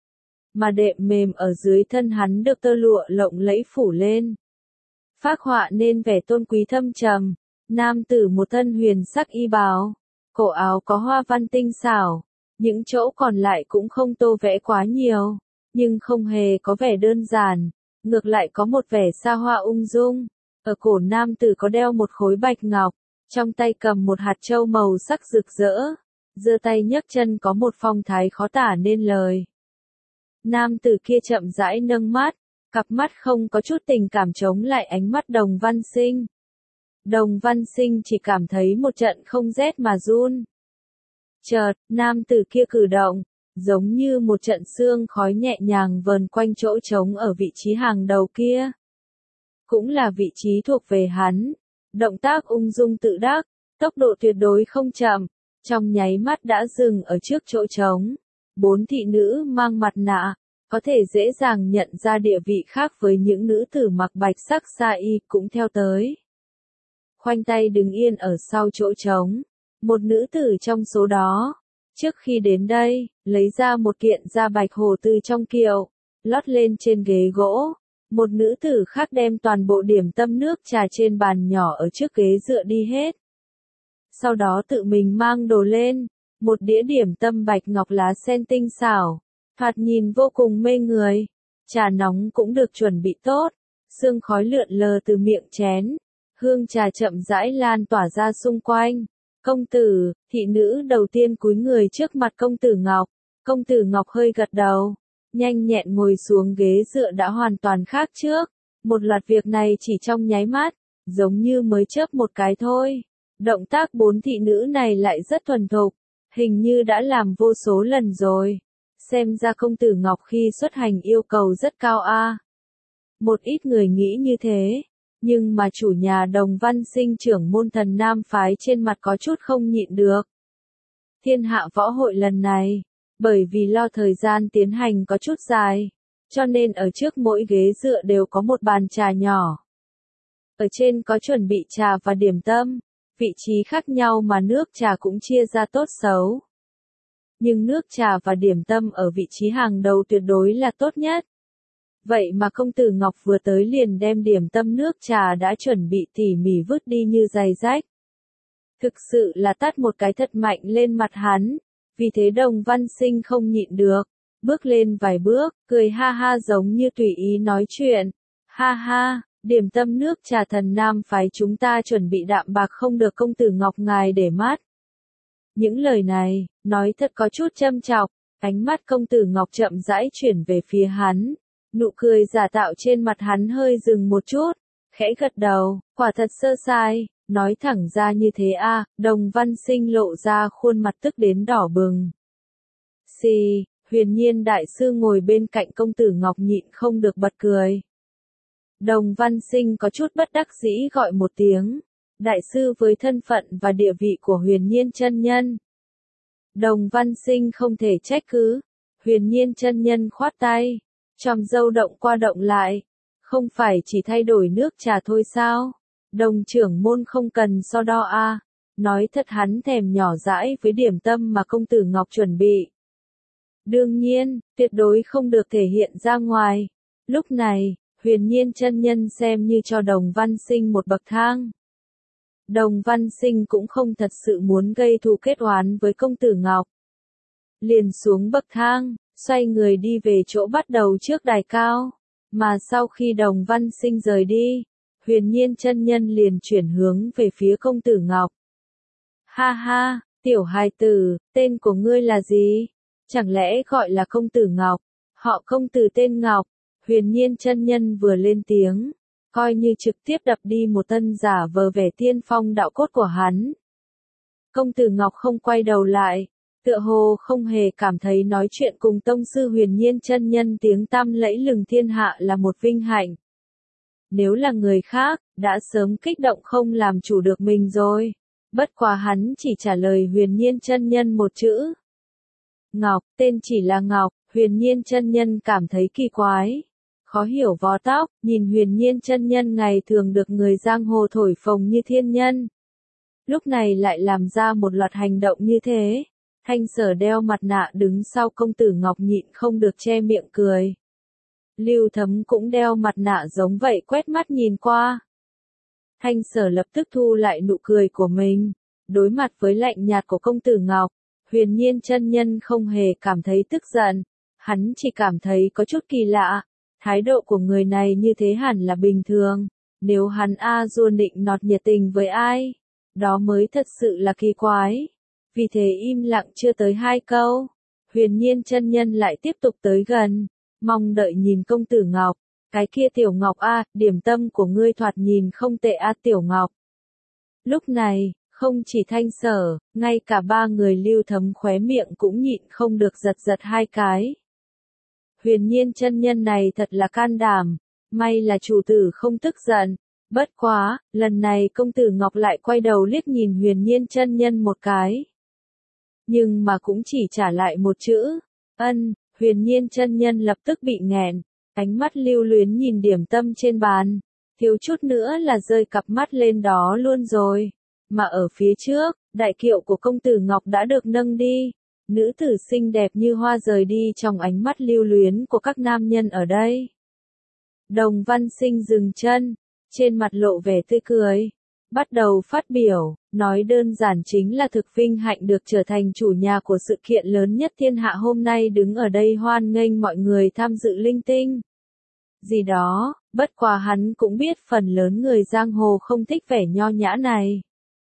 Mà đệm mềm ở dưới thân hắn được tơ lụa lộng lẫy phủ lên. Phác họa nên vẻ tôn quý thâm trầm. Nam tử một thân huyền sắc y bào, cổ áo có hoa văn tinh xảo, những chỗ còn lại cũng không tô vẽ quá nhiều, nhưng không hề có vẻ đơn giản, ngược lại có một vẻ xa hoa ung dung. Ở cổ nam tử có đeo một khối bạch ngọc, trong tay cầm một hạt châu màu sắc rực rỡ, giơ tay nhấc chân có một phong thái khó tả nên lời. Nam tử kia chậm rãi nâng mắt, cặp mắt không có chút tình cảm chống lại ánh mắt Đồng Văn Sinh. Đồng Văn Sinh chỉ cảm thấy một trận không rét mà run. Chợt, nam tử kia cử động, giống như một trận sương khói nhẹ nhàng vờn quanh chỗ trống ở vị trí hàng đầu kia. Cũng là vị trí thuộc về hắn. Động tác ung dung tự đắc, tốc độ tuyệt đối không chậm, trong nháy mắt đã dừng ở trước chỗ trống. 4 thị nữ mang mặt nạ, có thể dễ dàng nhận ra địa vị khác với những nữ tử mặc bạch sắc sa y cũng theo tới. Khoanh tay đứng yên ở sau chỗ trống, một nữ tử trong số đó, trước khi đến đây, lấy ra một kiện da bạch hổ từ trong kiệu, lót lên trên ghế gỗ. Một nữ tử khác đem toàn bộ điểm tâm nước trà trên bàn nhỏ ở trước ghế dựa đi hết. Sau đó tự mình mang đồ lên, một đĩa điểm tâm bạch ngọc lá sen tinh xảo, thoạt nhìn vô cùng mê người. Trà nóng cũng được chuẩn bị tốt, sương khói lượn lờ từ miệng chén, hương trà chậm rãi lan tỏa ra xung quanh. Công tử, thị nữ đầu tiên cúi người trước mặt công tử Ngọc. Công tử Ngọc hơi gật đầu, nhanh nhẹn ngồi xuống ghế dựa đã hoàn toàn khác trước. Một loạt việc này chỉ trong nháy mắt, giống như mới chớp một cái thôi. Động tác 4 thị nữ này lại rất thuần thục, hình như đã làm vô số lần rồi. Xem ra công tử Ngọc khi xuất hành yêu cầu rất cao a. Một ít người nghĩ như thế, nhưng mà chủ nhà Đồng Văn Sinh trưởng môn Thần Nam phái trên mặt có chút không nhịn được. Thiên Hạ Võ Hội lần này, bởi vì lo thời gian tiến hành có chút dài, cho nên ở trước mỗi ghế dựa đều có một bàn trà nhỏ. Ở trên có chuẩn bị trà và điểm tâm, vị trí khác nhau mà nước trà cũng chia ra tốt xấu. Nhưng nước trà và điểm tâm ở vị trí hàng đầu tuyệt đối là tốt nhất. Vậy mà công tử Ngọc vừa tới liền đem điểm tâm nước trà đã chuẩn bị tỉ mỉ vứt đi như giày rách. Thực sự là tát một cái thật mạnh lên mặt hắn, vì thế Đồng Văn Sinh không nhịn được, bước lên vài bước, cười ha ha giống như tùy ý nói chuyện. Ha ha, điểm tâm nước trà thần nam phái chúng ta chuẩn bị đạm bạc không được công tử Ngọc ngài để mắt. Những lời này, nói thật có chút châm chọc, ánh mắt công tử Ngọc chậm rãi chuyển về phía hắn. Nụ cười giả tạo trên mặt hắn hơi dừng một chút, khẽ gật đầu, quả thật sơ sai, nói thẳng ra như thế a. Đồng Văn Sinh lộ ra khuôn mặt tức đến đỏ bừng. Xì, Huyền Nhiên đại sư ngồi bên cạnh công tử Ngọc nhịn không được bật cười. Đồng Văn Sinh có chút bất đắc dĩ gọi một tiếng, đại sư với thân phận và địa vị của Huyền Nhiên chân nhân. Đồng Văn Sinh không thể trách cứ, Huyền Nhiên chân nhân khoát tay. Chòm râu động qua động lại, không phải chỉ thay đổi nước trà thôi sao? Đồng trưởng môn không cần so đo a. Nói thật hắn thèm nhỏ dãi với điểm tâm mà công tử Ngọc chuẩn bị. Đương nhiên, tuyệt đối không được thể hiện ra ngoài. Lúc này, Huyền Nhiên chân nhân xem như cho Đồng Văn Sinh một bậc thang. Đồng Văn Sinh cũng không thật sự muốn gây thù kết oán với công tử Ngọc. Liền xuống bậc thang, xoay người đi về chỗ bắt đầu trước đài cao. Mà sau khi Đồng Văn Sinh rời đi, Huyền Nhiên chân nhân liền chuyển hướng về phía công tử Ngọc. Ha ha, tiểu hài tử, tên của ngươi là gì? Chẳng lẽ gọi là công tử Ngọc? Họ công tử tên Ngọc. Huyền Nhiên chân nhân vừa lên tiếng, coi như trực tiếp đập đi một tân giả vờ vẻ tiên phong đạo cốt của hắn. Công tử Ngọc không quay đầu lại, tựa hồ không hề cảm thấy nói chuyện cùng tông sư Huyền Nhiên chân nhân tiếng tăm lẫy lừng thiên hạ là một vinh hạnh. Nếu là người khác, đã sớm kích động không làm chủ được mình rồi. Bất quá hắn chỉ trả lời Huyền Nhiên chân nhân một chữ. Ngọc, tên chỉ là Ngọc. Huyền Nhiên chân nhân cảm thấy kỳ quái, khó hiểu vò tóc, nhìn Huyền Nhiên chân nhân ngày thường được người giang hồ thổi phồng như thiên nhân. Lúc này lại làm ra một loạt hành động như thế. Thanh Sở đeo mặt nạ đứng sau công tử Ngọc nhịn không được che miệng cười. Lưu Thấm cũng đeo mặt nạ giống vậy quét mắt nhìn qua. Thanh Sở lập tức thu lại nụ cười của mình. Đối mặt với lạnh nhạt của công tử Ngọc, Huyền Nhiên chân nhân không hề cảm thấy tức giận. Hắn chỉ cảm thấy có chút kỳ lạ. Thái độ của người này như thế hẳn là bình thường. Nếu hắn A-dua định nọt nhiệt tình với ai, đó mới thật sự là kỳ quái. Vì thế im lặng chưa tới 2 câu. Huyền Nhiên chân nhân lại tiếp tục tới gần, mong đợi nhìn công tử Ngọc. Cái kia Tiểu Ngọc a, điểm tâm của ngươi thoạt nhìn không tệ a Tiểu Ngọc. Lúc này, không chỉ Thanh Sở, ngay cả 3 người Lưu Thấm khóe miệng cũng nhịn không được giật giật 2 cái. Huyền Nhiên chân nhân này thật là can đảm, may là chủ tử không tức giận. Bất quá, lần này công tử Ngọc lại quay đầu liếc nhìn Huyền Nhiên chân nhân một cái. Nhưng mà cũng chỉ trả lại một chữ, ân. Huyền Nhiên chân nhân lập tức bị nghẹn, ánh mắt lưu luyến nhìn điểm tâm trên bàn, thiếu chút nữa là rơi cặp mắt lên đó luôn rồi. Mà ở phía trước, đại kiệu của công tử Ngọc đã được nâng đi, nữ tử xinh đẹp như hoa rời đi trong ánh mắt lưu luyến của các nam nhân ở đây. Đồng Văn Sinh dừng chân, trên mặt lộ vẻ tươi cười, bắt đầu phát biểu, nói đơn giản chính là thực vinh hạnh được trở thành chủ nhà của sự kiện lớn nhất thiên hạ hôm nay, đứng ở đây hoan nghênh mọi người tham dự linh tinh. Gì đó, bất quá hắn cũng biết phần lớn người giang hồ không thích vẻ nho nhã này.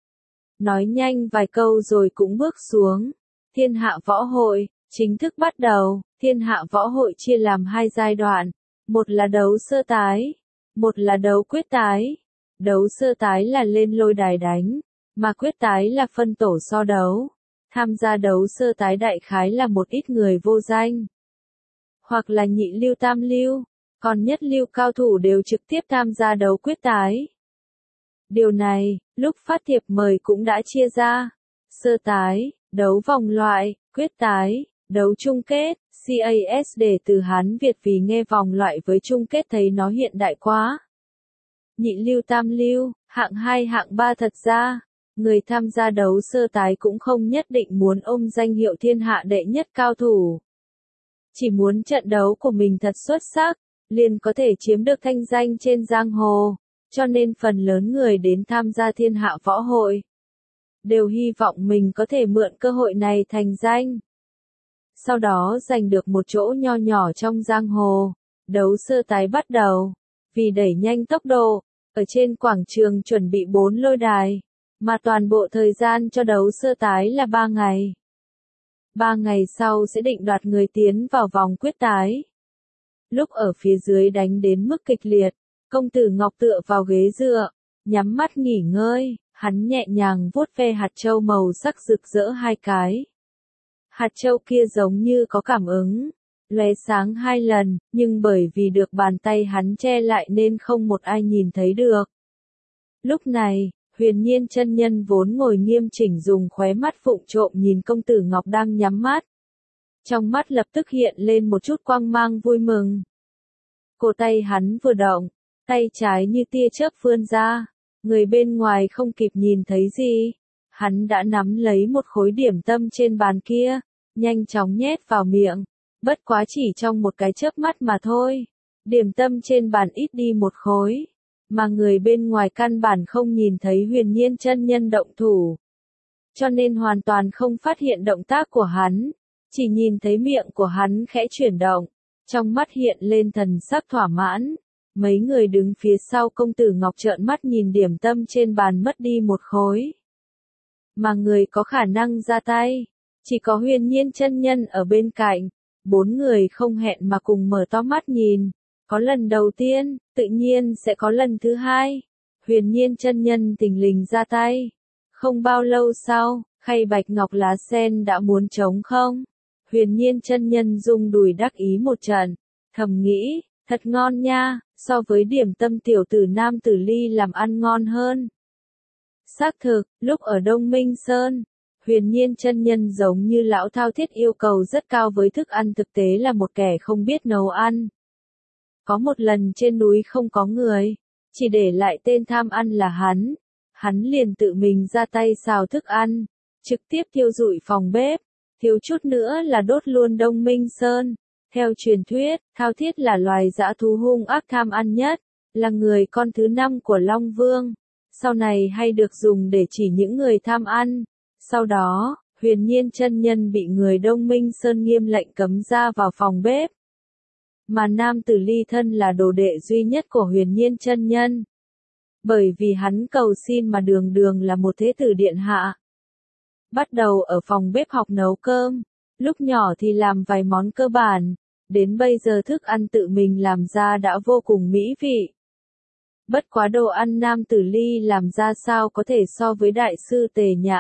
Nói nhanh vài câu rồi cũng bước xuống. Thiên hạ võ hội, chính thức bắt đầu. Thiên hạ võ hội chia làm 2 giai đoạn. Một là đấu sơ tái, một là đấu quyết tái. Đấu sơ tái là lên lôi đài đánh, mà quyết tái là phân tổ so đấu. Tham gia đấu sơ tái đại khái là một ít người vô danh, hoặc là nhị lưu tam lưu, còn nhất lưu cao thủ đều trực tiếp tham gia đấu quyết tái. Điều này, lúc phát thiệp mời cũng đã chia ra. Sơ tái, đấu vòng loại, quyết tái, đấu chung kết, CAS để từ Hán Việt vì nghe vòng loại với chung kết thấy nó hiện đại quá. nhị lưu tam lưu, hạng 2 hạng 3 thật ra. Người tham gia đấu sơ tái cũng không nhất định muốn ôm danh hiệu thiên hạ đệ nhất cao thủ. Chỉ muốn trận đấu của mình thật xuất sắc, liền có thể chiếm được thanh danh trên giang hồ, cho nên phần lớn người đến tham gia thiên hạ võ hội đều hy vọng mình có thể mượn cơ hội này thành danh. Sau đó giành được một chỗ nho nhỏ trong giang hồ, đấu sơ tái bắt đầu. Vì đẩy nhanh tốc độ, ở trên quảng trường chuẩn bị 4 lôi đài, mà toàn bộ thời gian cho đấu sơ tái là 3 ngày. 3 ngày sau sẽ định đoạt người tiến vào vòng quyết tái. Lúc ở phía dưới đánh đến mức kịch liệt, công tử Ngọc tựa vào ghế dựa, nhắm mắt nghỉ ngơi, hắn nhẹ nhàng vuốt ve hạt châu màu sắc rực rỡ 2 cái. Hạt châu kia giống như có cảm ứng, lóe sáng 2 lần, nhưng bởi vì được bàn tay hắn che lại nên không một ai nhìn thấy được. Lúc này, Huyền Nhiên chân nhân vốn ngồi nghiêm chỉnh dùng khóe mắt vụng trộm nhìn công tử Ngọc đang nhắm mắt. Trong mắt lập tức hiện lên một chút quang mang vui mừng. Cổ tay hắn vừa động, tay trái như tia chớp vươn ra, người bên ngoài không kịp nhìn thấy gì. Hắn đã nắm lấy một khối điểm tâm trên bàn kia, nhanh chóng nhét vào miệng. Bất quá chỉ trong một cái chớp mắt mà thôi. Điểm tâm trên bàn ít đi một khối, mà người bên ngoài căn bản không nhìn thấy Huyền Nhiên chân nhân động thủ. Cho nên hoàn toàn không phát hiện động tác của hắn, chỉ nhìn thấy miệng của hắn khẽ chuyển động, trong mắt hiện lên thần sắc thỏa mãn. Mấy người đứng phía sau công tử Ngọc trợn mắt nhìn điểm tâm trên bàn mất đi một khối. Mà người có khả năng ra tay, chỉ có Huyền Nhiên chân nhân ở bên cạnh. 4 người không hẹn mà cùng mở to mắt nhìn. Có lần đầu tiên, tự nhiên sẽ có lần thứ hai. Huyền Nhiên chân nhân thình lình ra tay. Không bao lâu sau, khay bạch ngọc lá sen đã muốn trống không. Huyền Nhiên chân nhân rung đùi đắc ý một trận, thầm nghĩ, thật ngon nha, so với điểm tâm tiểu tử Nam Tử Ly làm ăn ngon hơn. Xác thực, lúc ở Đông Minh Sơn, Huyền Nhiên chân nhân giống như lão thao thiết yêu cầu rất cao với thức ăn, thực tế là một kẻ không biết nấu ăn. Có một lần trên núi không có người, chỉ để lại tên tham ăn là hắn liền tự mình ra tay xào thức ăn, trực tiếp thiêu rụi phòng bếp, thiếu chút nữa là đốt luôn Đông Minh Sơn. Theo truyền thuyết, thao thiết là loài dã thú hung ác tham ăn nhất, là người con thứ 5 của Long Vương, sau này hay được dùng để chỉ những người tham ăn. Sau đó, Huyền Nhiên chân nhân bị người Đông Minh Sơn nghiêm lệnh cấm ra vào phòng bếp. Mà Nam Tử Ly thân là đồ đệ duy nhất của Huyền Nhiên chân nhân. Bởi vì hắn cầu xin mà đường đường là một thế tử điện hạ. Bắt đầu ở phòng bếp học nấu cơm, lúc nhỏ thì làm vài món cơ bản, đến bây giờ thức ăn tự mình làm ra đã vô cùng mỹ vị. Bất quá đồ ăn Nam Tử Ly làm ra sao có thể so với đại sư Tề Nhã.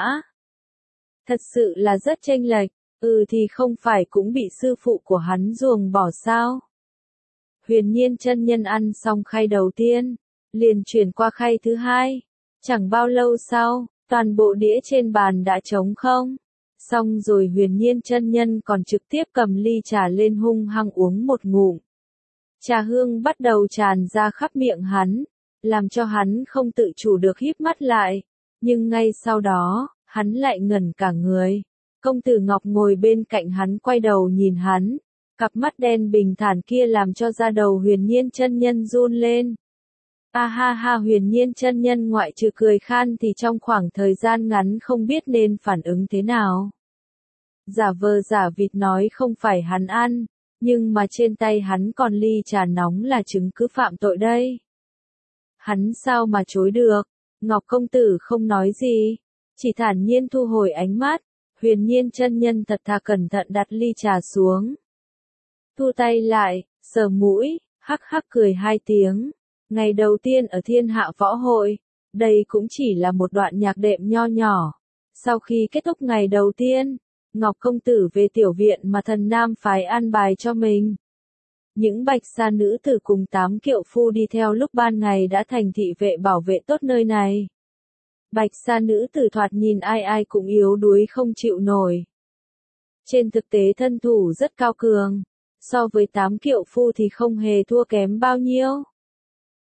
Thật sự là rất chênh lệch, thì không phải cũng bị sư phụ của hắn ruồng bỏ sao. Huyền Nhiên chân nhân ăn xong khay đầu tiên, liền chuyển qua khay thứ hai. Chẳng bao lâu sau, toàn bộ đĩa trên bàn đã trống không. Xong rồi Huyền Nhiên chân nhân còn trực tiếp cầm ly trà lên hung hăng uống một ngụm. Trà hương bắt đầu tràn ra khắp miệng hắn, làm cho hắn không tự chủ được híp mắt lại. Nhưng ngay sau đó, hắn lại ngẩn cả người. Công tử Ngọc ngồi bên cạnh hắn quay đầu nhìn hắn. Cặp mắt đen bình thản kia làm cho da đầu Huyền Nhiên chân nhân run lên. A ha ha, Huyền Nhiên chân nhân ngoại trừ cười khan thì trong khoảng thời gian ngắn không biết nên phản ứng thế nào. Giả vờ giả vịt nói không phải hắn ăn, nhưng mà trên tay hắn còn ly trà nóng là chứng cứ phạm tội đây. Hắn sao mà chối được? Ngọc công tử không nói gì, chỉ thản nhiên thu hồi ánh mắt. Huyền Nhiên chân nhân thật thà cẩn thận đặt ly trà xuống. Thu tay lại, sờ mũi, hắc hắc cười 2 tiếng. Ngày đầu tiên ở thiên hạ võ hội, đây cũng chỉ là một đoạn nhạc đệm nho nhỏ. Sau khi kết thúc ngày đầu tiên, Ngọc công tử về tiểu viện mà thần Nam phái an bài cho mình. Những bạch sa nữ tử cùng 8 kiệu phu đi theo lúc ban ngày đã thành thị vệ bảo vệ tốt nơi này. Bạch sa nữ tử thoạt nhìn ai ai cũng yếu đuối không chịu nổi. Trên thực tế thân thủ rất cao cường, so với 8 kiệu phu thì không hề thua kém bao nhiêu.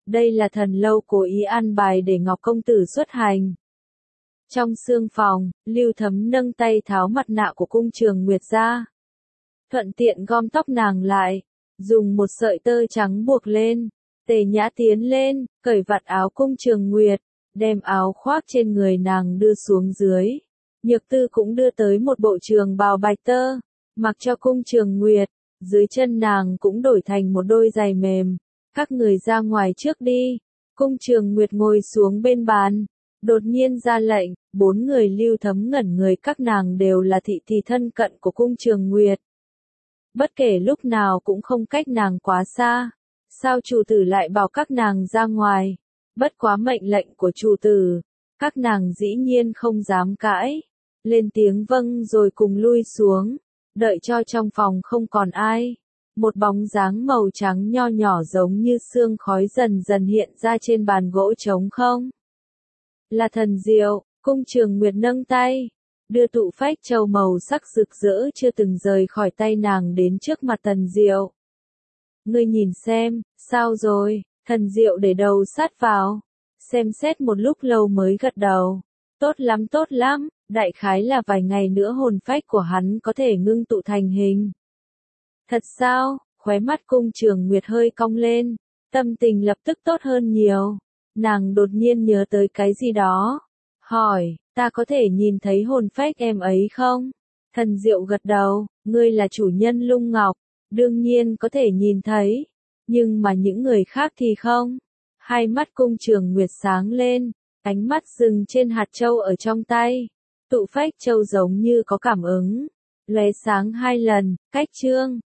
Đây là thần lâu cố ý an bài để Ngọc công tử xuất hành. Trong sương phòng, Lưu Thấm nâng tay tháo mặt nạ của Cung Trường Nguyệt ra. Thuận tiện gom tóc nàng lại, dùng một sợi tơ trắng buộc lên. Tề Nhã tiến lên, cởi vạt áo Cung Trường Nguyệt, đem áo khoác trên người nàng đưa xuống dưới. Nhược Tư cũng đưa tới một bộ trường bào bạch tơ, mặc cho Cung Trường Nguyệt, dưới chân nàng cũng đổi thành một đôi giày mềm. Các người ra ngoài trước đi. Cung Trường Nguyệt ngồi xuống bên bàn, đột nhiên ra lệnh, 4 người Lưu Thấm ngẩn người, các nàng đều là thị thị thân cận của Cung Trường Nguyệt. Bất kể lúc nào cũng không cách nàng quá xa. Sao chủ tử lại bảo các nàng ra ngoài? Bất quá mệnh lệnh của chủ tử, các nàng dĩ nhiên không dám cãi. Lên tiếng vâng rồi cùng lui xuống, đợi cho trong phòng không còn ai. Một bóng dáng màu trắng nho nhỏ giống như sương khói dần dần hiện ra trên bàn gỗ trống không. Là Thần Diệu. Cung Trường Nguyệt nâng tay, đưa tụ phách châu màu sắc rực rỡ chưa từng rời khỏi tay nàng đến trước mặt Thần Diệu. Ngươi nhìn xem, sao rồi? Thần Diệu để đầu sát vào, xem xét một lúc lâu mới gật đầu. Tốt lắm, đại khái là vài ngày nữa hồn phách của hắn có thể ngưng tụ thành hình. Thật sao? Khóe mắt Cung Trường Nguyệt hơi cong lên, tâm tình lập tức tốt hơn nhiều. Nàng đột nhiên nhớ tới cái gì đó, hỏi, ta có thể nhìn thấy hồn phách em ấy không? Thần Diệu gật đầu, ngươi là chủ nhân Lung Ngọc, đương nhiên có thể nhìn thấy, nhưng mà những người khác thì không. Hai mắt Cung Trường Nguyệt sáng lên, ánh mắt dừng trên hạt châu ở trong tay. Tụ phách châu giống như có cảm ứng, lóe sáng 2 lần, cách chương.